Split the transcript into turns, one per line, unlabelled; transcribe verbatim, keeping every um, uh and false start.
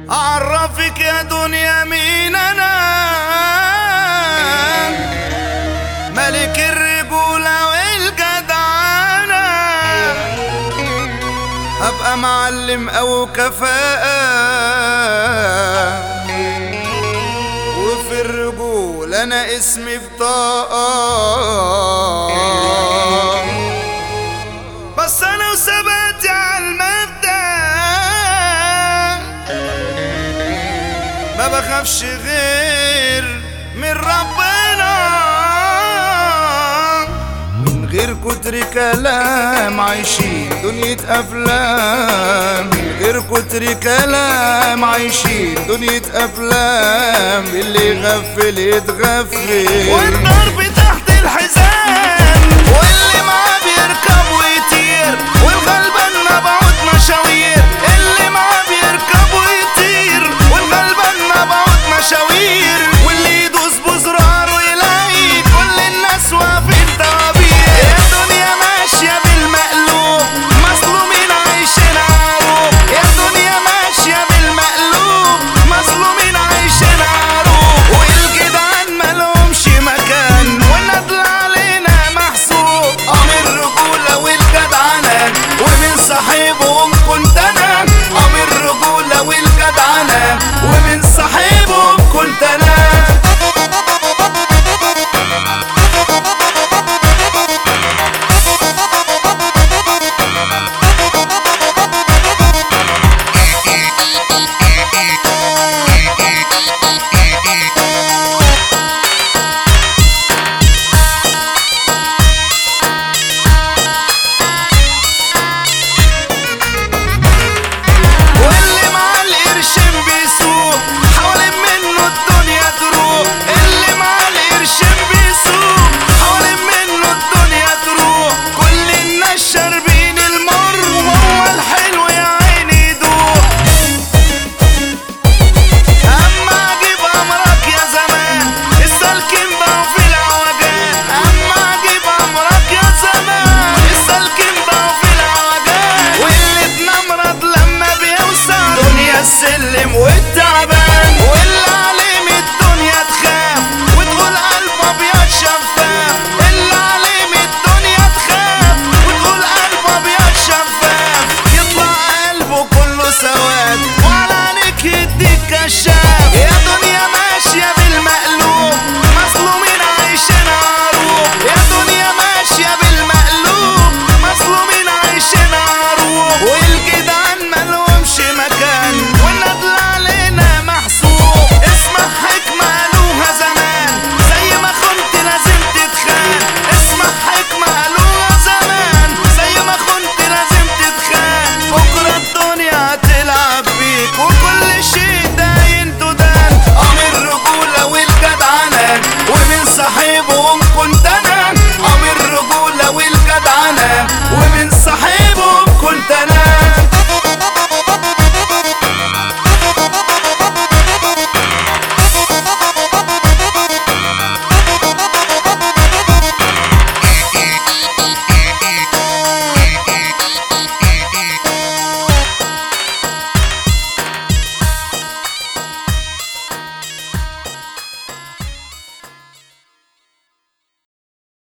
أعرفك يا دنيا مين أنا، ملك الرجولة والجدعنة، أبقى معلم أو كفاءة، وفي الرجولة أنا اسمي بطاقة، بس أنا وثباتي على المبدأ ما بخافش غير من ربنا، من غير كتر كلام عايشين دنيا أفلام، من غير كتر كلام عايشين دنيا أفلام، اللي يغفل يتغفل والضرب تحت الحزام، واللي معاه بيركب ويطير، والغلبان مبعوت مشاوير، اللي معاه بيركب ويطير، والغلبان مبعوت مشاوير، واللي يدوس بزراره يلاقي كل الناس واقفين طوابير، يا دنيا ماشية بالمقلوب مظلومين عايشين عروب، يا دنيا ماشية بالمقلوب مظلومين عايشين عروب، والجدعان مالهمش مكان والندل علينا محسوب، اه من الرجولة والجدعنة ومن صاحبهم كنت انا، اه من الرجولة والجدعنة ومن صاحبهم كنت انا. السلم